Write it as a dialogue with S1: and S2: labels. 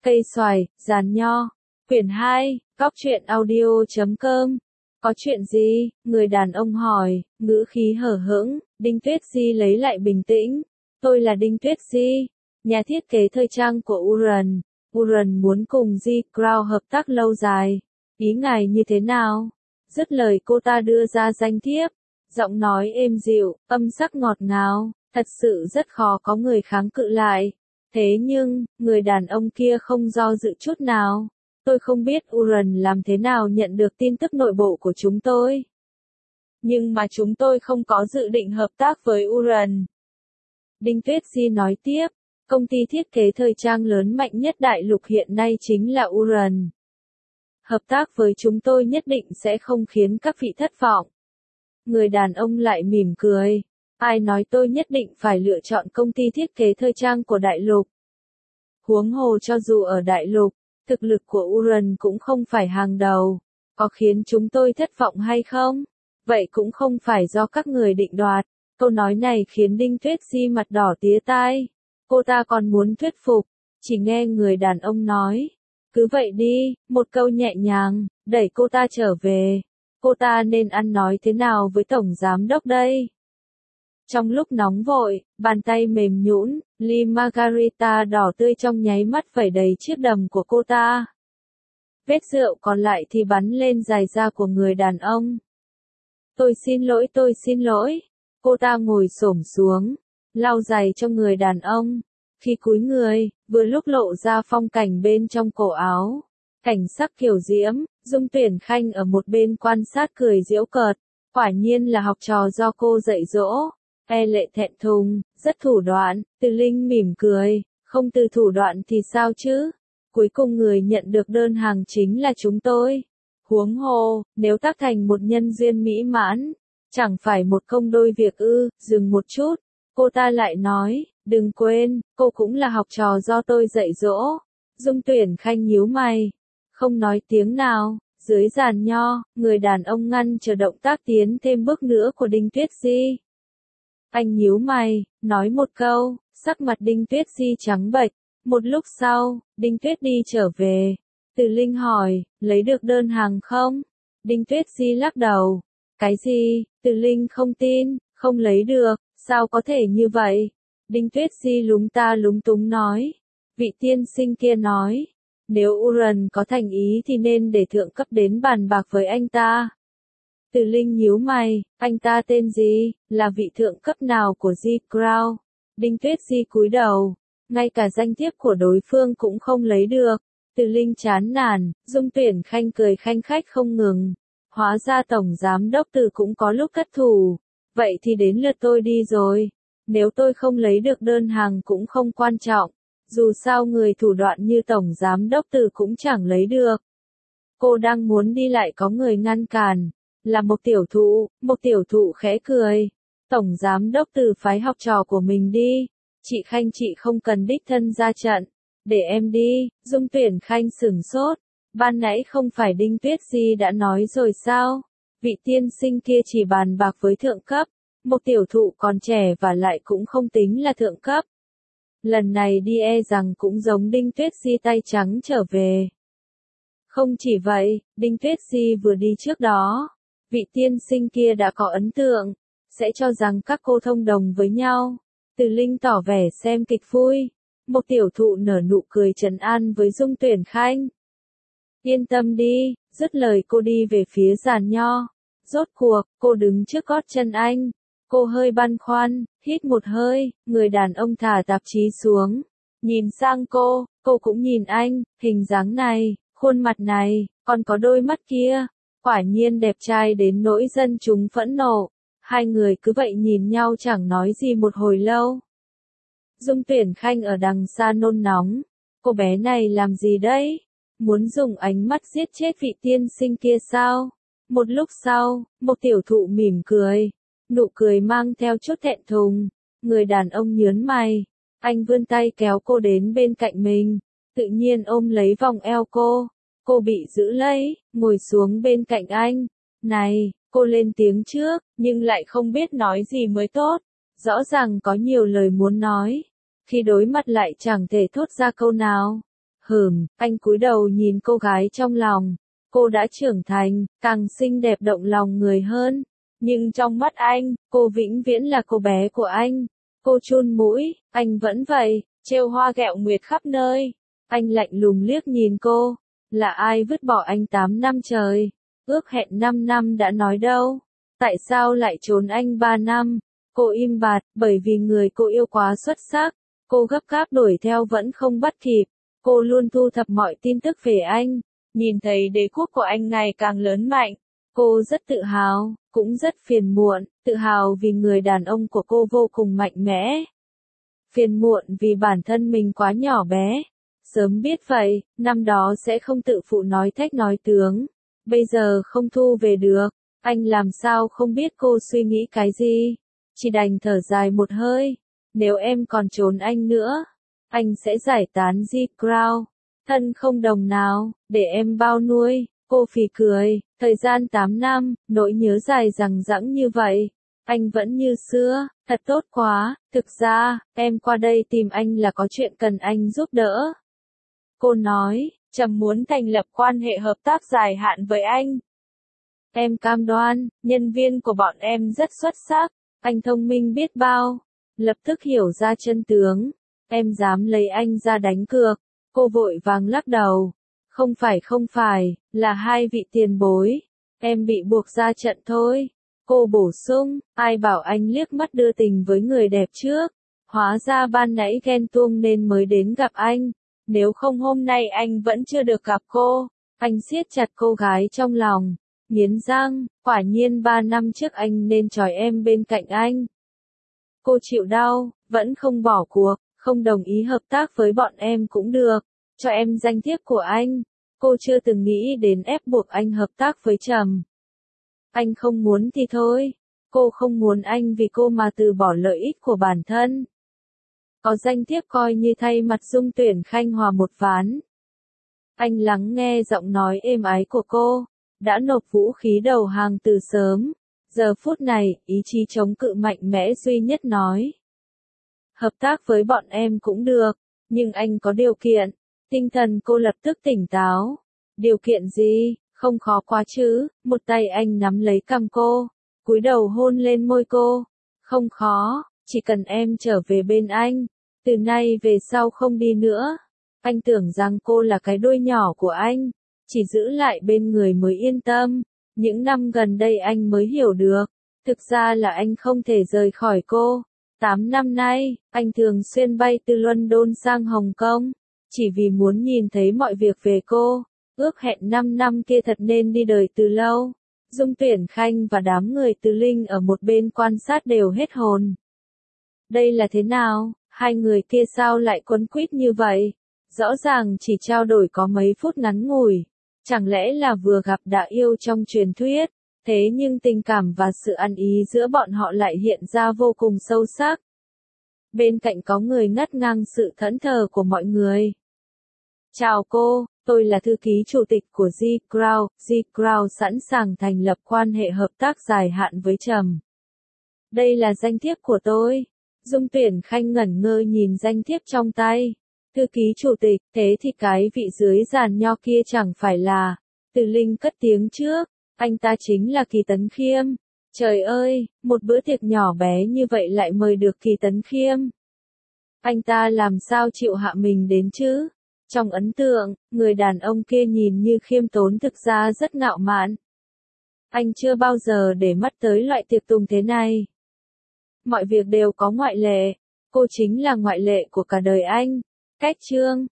S1: Cây xoài, giàn nho. Quyển 2, Cóc truyện audio.com. Có chuyện gì? Người đàn ông hỏi, ngữ khí hờ hững. Đinh Tuyết Di lấy lại bình tĩnh. Tôi là Đinh Tuyết Di, nhà thiết kế thời trang của Uran. Uran muốn cùng Di Crown hợp tác lâu dài. Ý ngài như thế nào? Dứt lời cô ta đưa ra danh thiếp. Giọng nói êm dịu, âm sắc ngọt ngào, thật sự rất khó có người kháng cự lại. Thế nhưng, người đàn ông kia không do dự chút nào. Tôi không biết Uran làm thế nào nhận được tin tức nội bộ của chúng tôi. Nhưng mà chúng tôi không có dự định hợp tác với Uran. Đinh Tuyết Di nói tiếp, công ty thiết kế thời trang lớn mạnh nhất đại lục hiện nay chính là Uran. Hợp tác với chúng tôi nhất định sẽ không khiến các vị thất vọng. Người đàn ông lại mỉm cười. Ai nói tôi nhất định phải lựa chọn công ty thiết kế thời trang của đại lục? Huống hồ cho dù ở đại lục, thực lực của Uran cũng không phải hàng đầu. Có khiến chúng tôi thất vọng hay không? Vậy cũng không phải do các người định đoạt. Câu nói này khiến Đinh Tuyết Di mặt đỏ tía tai. Cô ta còn muốn thuyết phục, chỉ nghe người đàn ông nói. Cứ vậy đi, một câu nhẹ nhàng, đẩy cô ta trở về. Cô ta nên ăn nói thế nào với tổng giám đốc đây? Trong lúc nóng vội, bàn tay mềm nhũn, ly margarita đỏ tươi trong nháy mắt vẩy đầy chiếc đầm của cô ta. Vết rượu còn lại thì bắn lên dài da của người đàn ông. Tôi xin lỗi. Cô ta ngồi xổm xuống, lau giày cho người đàn ông. Khi cúi người, vừa lúc lộ ra phong cảnh bên trong cổ áo. Cảnh sắc kiều diễm, Dung Tuyển Khanh ở một bên quan sát cười giễu cợt. Quả nhiên là học trò do cô dạy dỗ. E lệ thẹn thùng, rất thủ đoạn. Từ Linh mỉm cười, không từ thủ đoạn thì sao chứ? Cuối cùng người nhận được đơn hàng chính là chúng tôi. Huống hồ, nếu tác thành một nhân duyên mỹ mãn, chẳng phải một công đôi việc ư? Dừng một chút, cô ta lại nói, đừng quên, cô cũng là học trò do tôi dạy dỗ. Dung Tuyển Khanh nhíu mày, không nói tiếng nào. Dưới giàn nho, người đàn ông ngăn chờ động tác tiến thêm bước nữa của Đinh Tuyết Di. Anh nhíu mày, nói một câu, sắc mặt Đinh Tuyết Di trắng bệch. Một lúc sau, Đinh Tuyết đi trở về. Từ Linh hỏi, lấy được đơn hàng không? Đinh Tuyết Di lắc đầu. Cái gì? Từ Linh không tin, không lấy được, sao có thể như vậy? Đinh Tuyết Di lúng ta lúng túng nói. Vị tiên sinh kia nói, nếu Uran có thành ý thì nên để thượng cấp đến bàn bạc với anh ta. Từ Linh nhíu mày, anh ta tên gì, là vị thượng cấp nào của Di Crown? Đinh Tuyết Di cúi đầu, ngay cả danh thiếp của đối phương cũng không lấy được. Từ Linh chán nản, Dung Tuyển Khanh cười khanh khách không ngừng. Hóa ra tổng giám đốc Từ cũng có lúc thất thủ. Vậy thì đến lượt tôi đi rồi. Nếu tôi không lấy được đơn hàng cũng không quan trọng. Dù sao người thủ đoạn như tổng giám đốc Từ cũng chẳng lấy được. Cô đang muốn đi lại có người ngăn cản. Là một tiểu thụ khẽ cười. Tổng giám đốc Từ phái học trò của mình đi. Chị Khanh chị không cần đích thân ra trận. Để em đi. Dung Tuyển Khanh sửng sốt. Ban nãy không phải Đinh Tuyết Di đã nói rồi sao? Vị tiên sinh kia chỉ bàn bạc với thượng cấp. Một tiểu thụ còn trẻ và lại cũng không tính là thượng cấp. Lần này đi e rằng cũng giống Đinh Tuyết Di tay trắng trở về. Không chỉ vậy, Đinh Tuyết Di vừa đi trước đó. Vị tiên sinh kia đã có ấn tượng. Sẽ cho rằng các cô thông đồng với nhau. Từ Linh tỏ vẻ xem kịch vui. Một tiểu thụ nở nụ cười trấn an với Dung Tuyển Khanh. Yên tâm đi, dứt lời cô đi về phía giàn nho. Rốt cuộc, cô đứng trước gót chân anh. Cô hơi băn khoăn, hít một hơi, người đàn ông thả tạp chí xuống. Nhìn sang cô cũng nhìn anh, hình dáng này, khuôn mặt này, còn có đôi mắt kia. Quả nhiên đẹp trai đến nỗi dân chúng phẫn nộ. Hai người cứ vậy nhìn nhau chẳng nói gì một hồi lâu. Dung Tuyển Khanh ở đằng xa nôn nóng. Cô bé này làm gì đấy? Muốn dùng ánh mắt giết chết vị tiên sinh kia sao? Một lúc sau, một tiểu thụ mỉm cười. Nụ cười mang theo chút thẹn thùng. Người đàn ông nhớn mày. Anh vươn tay kéo cô đến bên cạnh mình. Tự nhiên ôm lấy vòng eo cô. Cô bị giữ lấy, ngồi xuống bên cạnh anh. Này, cô lên tiếng trước, nhưng lại không biết nói gì mới tốt. Rõ ràng có nhiều lời muốn nói. Khi đối mặt lại chẳng thể thốt ra câu nào. Anh cúi đầu nhìn cô gái trong lòng. Cô đã trưởng thành, càng xinh đẹp động lòng người hơn. Nhưng trong mắt anh, cô vĩnh viễn là cô bé của anh. Cô chun mũi, anh vẫn vậy, trêu hoa ghẹo nguyệt khắp nơi. Anh lạnh lùng liếc nhìn cô. Là ai vứt bỏ anh 8 năm trời? Ước hẹn 5 năm đã nói đâu? Tại sao lại trốn anh 3 năm? Cô im bặt, bởi vì người cô yêu quá xuất sắc. Cô gấp gáp đuổi theo vẫn không bắt kịp. Cô luôn thu thập mọi tin tức về anh. Nhìn thấy đế quốc của anh ngày càng lớn mạnh. Cô rất tự hào, cũng rất phiền muộn, tự hào vì người đàn ông của cô vô cùng mạnh mẽ. Phiền muộn vì bản thân mình quá nhỏ bé. Sớm biết vậy, năm đó sẽ không tự phụ nói thách nói tướng. Bây giờ không thu về được, anh làm sao không biết cô suy nghĩ cái gì. Chỉ đành thở dài một hơi. Nếu em còn trốn anh nữa, anh sẽ giải tán G Crown. Thân không đồng nào, để em bao nuôi. Cô phì cười, thời gian 8 năm, nỗi nhớ dài dằng dẵng như vậy. Anh vẫn như xưa, thật tốt quá, thực ra, em qua đây tìm anh là có chuyện cần anh giúp đỡ. Cô nói, Trầm muốn thành lập quan hệ hợp tác dài hạn với anh. Em cam đoan, nhân viên của bọn em rất xuất sắc, anh thông minh biết bao. Lập tức hiểu ra chân tướng, em dám lấy anh ra đánh cược. Cô vội vàng lắc đầu. Không phải, là hai vị tiền bối. Em bị buộc ra trận thôi. Cô bổ sung, ai bảo anh liếc mắt đưa tình với người đẹp trước. Hóa ra ban nãy ghen tuông nên mới đến gặp anh. Nếu không hôm nay anh vẫn chưa được gặp cô. Anh siết chặt cô gái trong lòng. Nghiến răng, quả nhiên 3 năm trước anh nên trói em bên cạnh anh. Cô chịu đau, vẫn không bỏ cuộc, không đồng ý hợp tác với bọn em cũng được. Cho em danh thiếp của anh. Cô chưa từng nghĩ đến ép buộc anh hợp tác với Trầm. Anh không muốn thì thôi. Cô không muốn anh vì cô mà từ bỏ lợi ích của bản thân. Có danh thiếp coi như thay mặt Dung Tuyển Khanh hòa một ván. Anh lắng nghe giọng nói êm ái của cô. Đã nộp vũ khí đầu hàng từ sớm. Giờ phút này, ý chí chống cự mạnh mẽ duy nhất nói. Hợp tác với bọn em cũng được, nhưng anh có điều kiện. Tinh thần cô lập tức tỉnh táo. Điều kiện gì? Không khó quá chứ. Một tay anh nắm lấy cằm cô, cúi đầu hôn lên môi cô. Không khó, chỉ cần em trở về bên anh. Từ nay về sau không đi nữa. Anh tưởng rằng cô là cái đuôi nhỏ của anh, chỉ giữ lại bên người mới yên tâm. Những năm gần đây anh mới hiểu được, thực ra là anh không thể rời khỏi cô. 8 năm nay, anh thường xuyên bay từ London sang Hồng Kông, chỉ vì muốn nhìn thấy mọi việc về cô. Ước hẹn 5 năm kia thật nên đi đời từ lâu. Dung Tuyển Khanh và đám người Từ Linh ở một bên quan sát đều hết hồn. Đây là thế nào? Hai người kia sao lại quấn quýt như vậy? Rõ ràng chỉ trao đổi có mấy phút ngắn ngủi. Chẳng lẽ là vừa gặp đã yêu trong truyền thuyết? Thế nhưng tình cảm và sự ăn ý giữa bọn họ lại hiện ra vô cùng sâu sắc. Bên cạnh có người ngắt ngang sự thẫn thờ của mọi người. Chào cô, tôi là thư ký chủ tịch của G Crown. G Crown sẵn sàng thành lập quan hệ hợp tác dài hạn với Trầm. Đây là danh thiếp của tôi. Dung Tuyển Khanh ngẩn ngơ nhìn danh thiếp trong tay. Thư ký chủ tịch, thế thì cái vị dưới giàn nho kia chẳng phải là. Từ Linh cất tiếng trước, anh ta chính là Kỳ Tấn Khiêm. Trời ơi, một bữa tiệc nhỏ bé như vậy lại mời được Kỳ Tấn Khiêm. Anh ta làm sao chịu hạ mình đến chứ? Trong ấn tượng, người đàn ông kia nhìn như khiêm tốn thực ra rất ngạo mạn. Anh chưa bao giờ để mắt tới loại tiệc tùng thế này. Mọi việc đều có ngoại lệ, cô chính là ngoại lệ của cả đời anh. Cách chương